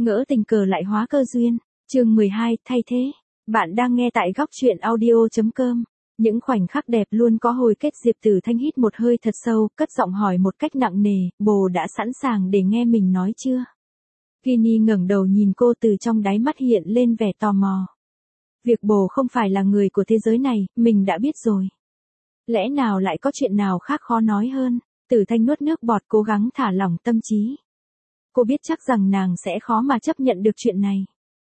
Ngỡ tình cờ lại hóa cơ duyên. Chương 12, thay thế. Bạn đang nghe tại góc truyện audio.com. Những khoảnh khắc đẹp luôn có hồi kết. Diệp Tử Thanh hít một hơi thật sâu, cất giọng hỏi một cách nặng nề, bồ đã sẵn sàng để nghe mình nói chưa? Ginny ngẩng đầu nhìn cô, từ trong đáy mắt hiện lên vẻ tò mò. Việc bồ không phải là người của thế giới này, mình đã biết rồi. Lẽ nào lại có chuyện nào khác khó nói hơn? Tử Thanh nuốt nước bọt, cố gắng thả lỏng tâm trí. Cô biết chắc rằng nàng sẽ khó mà chấp nhận được chuyện này.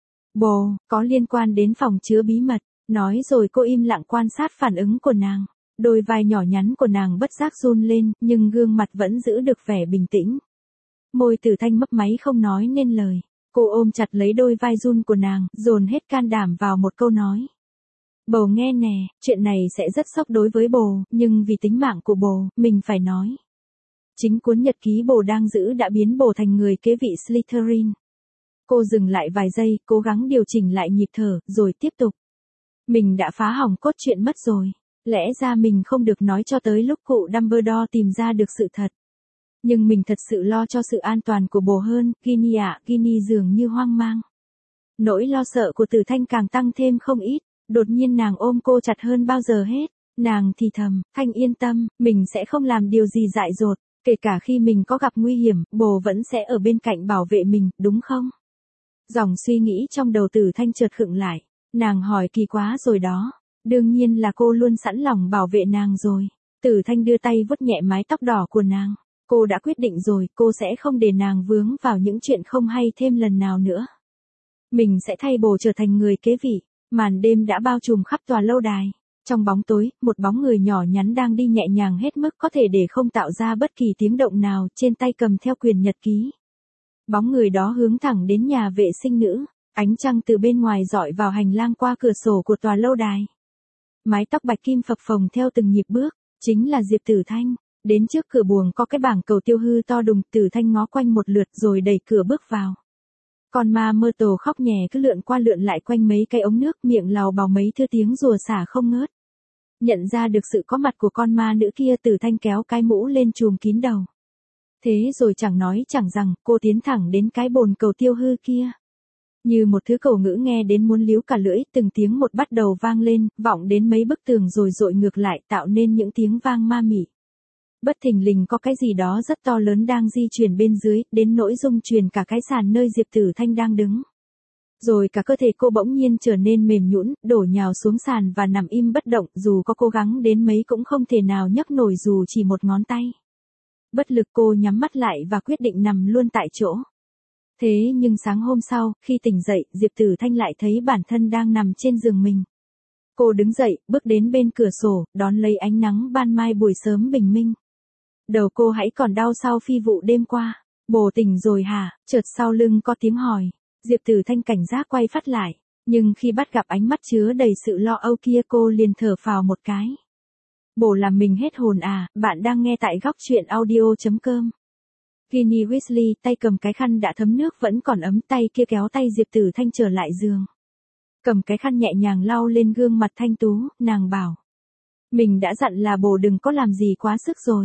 Bồ, có liên quan đến phòng chứa bí mật. Nói rồi cô im lặng quan sát phản ứng của nàng. Đôi vai nhỏ nhắn của nàng bất giác run lên, nhưng gương mặt vẫn giữ được vẻ bình tĩnh. Môi Tử Thanh mấp máy không nói nên lời. Cô ôm chặt lấy đôi vai run của nàng, dồn hết can đảm vào một câu nói. Bồ nghe nè, chuyện này sẽ rất sốc đối với bồ, nhưng vì tính mạng của bồ, mình phải nói. Chính cuốn nhật ký bồ đang giữ đã biến bồ thành người kế vị Slytherin. Cô dừng lại vài giây, cố gắng điều chỉnh lại nhịp thở, rồi tiếp tục. Mình đã phá hỏng cốt truyện mất rồi. Lẽ ra mình không được nói cho tới lúc cụ Dumbledore tìm ra được sự thật. Nhưng mình thật sự lo cho sự an toàn của bồ hơn. Ginny ạ, Ginny dường như hoang mang. Nỗi lo sợ của Tử Thanh càng tăng thêm không ít. Đột nhiên nàng ôm cô chặt hơn bao giờ hết. Nàng thì thầm, Thanh yên tâm, mình sẽ không làm điều gì dại dột. Kể cả khi mình có gặp nguy hiểm, bồ vẫn sẽ ở bên cạnh bảo vệ mình, đúng không? Dòng suy nghĩ trong đầu Tử Thanh chợt khựng lại. Nàng hỏi kỳ quá rồi đó. Đương nhiên là cô luôn sẵn lòng bảo vệ nàng rồi. Tử Thanh đưa tay vuốt nhẹ mái tóc đỏ của nàng. Cô đã quyết định rồi, cô sẽ không để nàng vướng vào những chuyện không hay thêm lần nào nữa. Mình sẽ thay bồ trở thành người kế vị. Màn đêm đã bao trùm khắp tòa lâu đài. Trong bóng tối, một bóng người nhỏ nhắn đang đi nhẹ nhàng hết mức có thể để không tạo ra bất kỳ tiếng động nào, trên tay cầm theo quyển nhật ký. Bóng người đó hướng thẳng đến nhà vệ sinh nữ. Ánh trăng từ bên ngoài rọi vào hành lang qua cửa sổ của tòa lâu đài. Mái tóc bạch kim phập phồng theo từng nhịp bước, chính là Diệp Tử Thanh. Đến trước cửa buồng có cái bảng cầu tiêu hư to đùng, Tử Thanh ngó quanh một lượt rồi đẩy cửa bước vào. Con ma mơ tổ khóc nhè cứ lượn qua lượn lại quanh mấy cái ống nước, miệng lào bào mấy thứ tiếng rùa xả không ngớt. Nhận ra được sự có mặt của con ma nữ kia, Tử Thanh kéo cái mũ lên trùm kín đầu. Thế rồi chẳng nói chẳng rằng, cô tiến thẳng đến cái bồn cầu tiêu hư kia. Như một thứ cầu ngữ nghe đến muốn líu cả lưỡi, từng tiếng một bắt đầu vang lên, vọng đến mấy bức tường rồi dội ngược lại, tạo nên những tiếng vang ma mị. Bất thình lình có cái gì đó rất to lớn đang di chuyển bên dưới, đến nỗi rung chuyển cả cái sàn nơi Diệp Tử Thanh đang đứng. Rồi cả cơ thể cô bỗng nhiên trở nên mềm nhũn, đổ nhào xuống sàn và nằm im bất động, dù có cố gắng đến mấy cũng không thể nào nhấc nổi dù chỉ một ngón tay. Bất lực cô nhắm mắt lại và quyết định nằm luôn tại chỗ. Thế nhưng sáng hôm sau, khi tỉnh dậy, Diệp Tử Thanh lại thấy bản thân đang nằm trên giường mình. Cô đứng dậy, bước đến bên cửa sổ, đón lấy ánh nắng ban mai buổi sớm bình minh. Đầu cô hãy còn đau sau phi vụ đêm qua. Bồ tỉnh rồi hả? Chợt sau lưng có tiếng hỏi. Diệp Tử Thanh cảnh giác quay phát lại. Nhưng khi bắt gặp ánh mắt chứa đầy sự lo âu kia, cô liền thở phào một cái. Bồ làm mình hết hồn à? Bạn đang nghe tại góc truyện audio.com. Ginny Weasley tay cầm cái khăn đã thấm nước vẫn còn ấm, tay kia kéo tay Diệp Tử Thanh trở lại giường. Cầm cái khăn nhẹ nhàng lau lên gương mặt thanh tú, nàng bảo. Mình đã dặn là bồ đừng có làm gì quá sức rồi.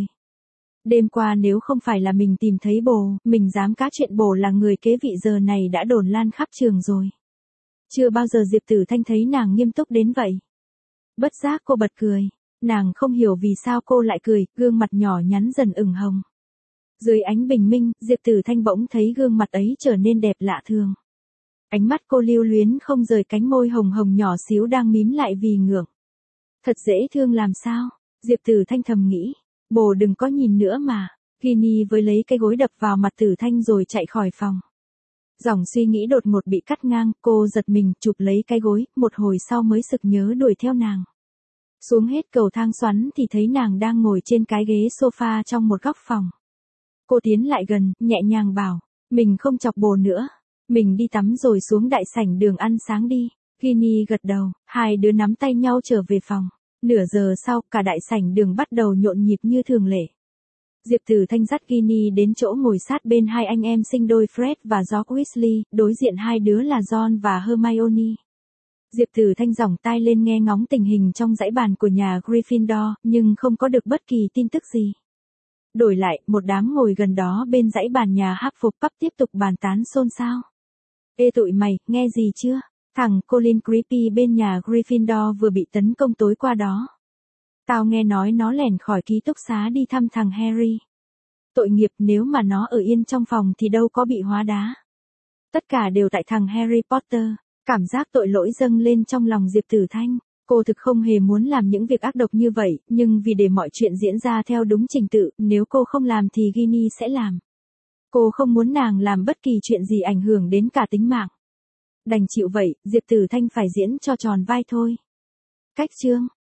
Đêm qua nếu không phải là mình tìm thấy bồ, mình dám cá chuyện bồ là người kế vị giờ này đã đồn lan khắp trường rồi. Chưa bao giờ Diệp Tử Thanh thấy nàng nghiêm túc đến vậy. Bất giác cô bật cười. Nàng không hiểu vì sao cô lại cười, gương mặt nhỏ nhắn dần ửng hồng. Dưới ánh bình minh, Diệp Tử Thanh bỗng thấy gương mặt ấy trở nên đẹp lạ thường. Ánh mắt cô lưu luyến không rời cánh môi hồng hồng nhỏ xíu đang mím lại vì ngượng. Thật dễ thương làm sao? Diệp Tử Thanh thầm nghĩ. Bồ đừng có nhìn nữa mà. Ginny với lấy cái gối đập vào mặt Tử Thanh rồi chạy khỏi phòng. Dòng suy nghĩ đột ngột bị cắt ngang, cô giật mình chụp lấy cái gối, một hồi sau mới sực nhớ đuổi theo nàng. Xuống hết cầu thang xoắn thì thấy nàng đang ngồi trên cái ghế sofa trong một góc phòng. Cô tiến lại gần, nhẹ nhàng bảo, mình không chọc bồ nữa. Mình đi tắm rồi xuống đại sảnh đường ăn sáng đi. Ginny gật đầu, hai đứa nắm tay nhau trở về phòng. Nửa giờ sau, cả đại sảnh đường bắt đầu nhộn nhịp như thường lệ. Diệp Tử Thanh dắt Ginny đến chỗ ngồi sát bên hai anh em sinh đôi Fred và George Weasley, đối diện hai đứa là Ron và Hermione. Diệp Tử Thanh giỏng tai lên nghe ngóng tình hình trong dãy bàn của nhà Gryffindor, nhưng không có được bất kỳ tin tức gì. Đổi lại, một đám ngồi gần đó bên dãy bàn nhà Hufflepuff tiếp tục bàn tán xôn xao. Ê tụi mày, nghe gì chưa? Thằng Colin Creepy bên nhà Gryffindor vừa bị tấn công tối qua đó. Tao nghe nói nó lẻn khỏi ký túc xá đi thăm thằng Harry. Tội nghiệp, nếu mà nó ở yên trong phòng thì đâu có bị hóa đá. Tất cả đều tại thằng Harry Potter. Cảm giác tội lỗi dâng lên trong lòng Diệp Tử Thanh. Cô thực không hề muốn làm những việc ác độc như vậy, nhưng vì để mọi chuyện diễn ra theo đúng trình tự, nếu cô không làm thì Ginny sẽ làm. Cô không muốn nàng làm bất kỳ chuyện gì ảnh hưởng đến cả tính mạng. Đành chịu vậy, Diệp Tử Thanh phải diễn cho tròn vai thôi. Cách chương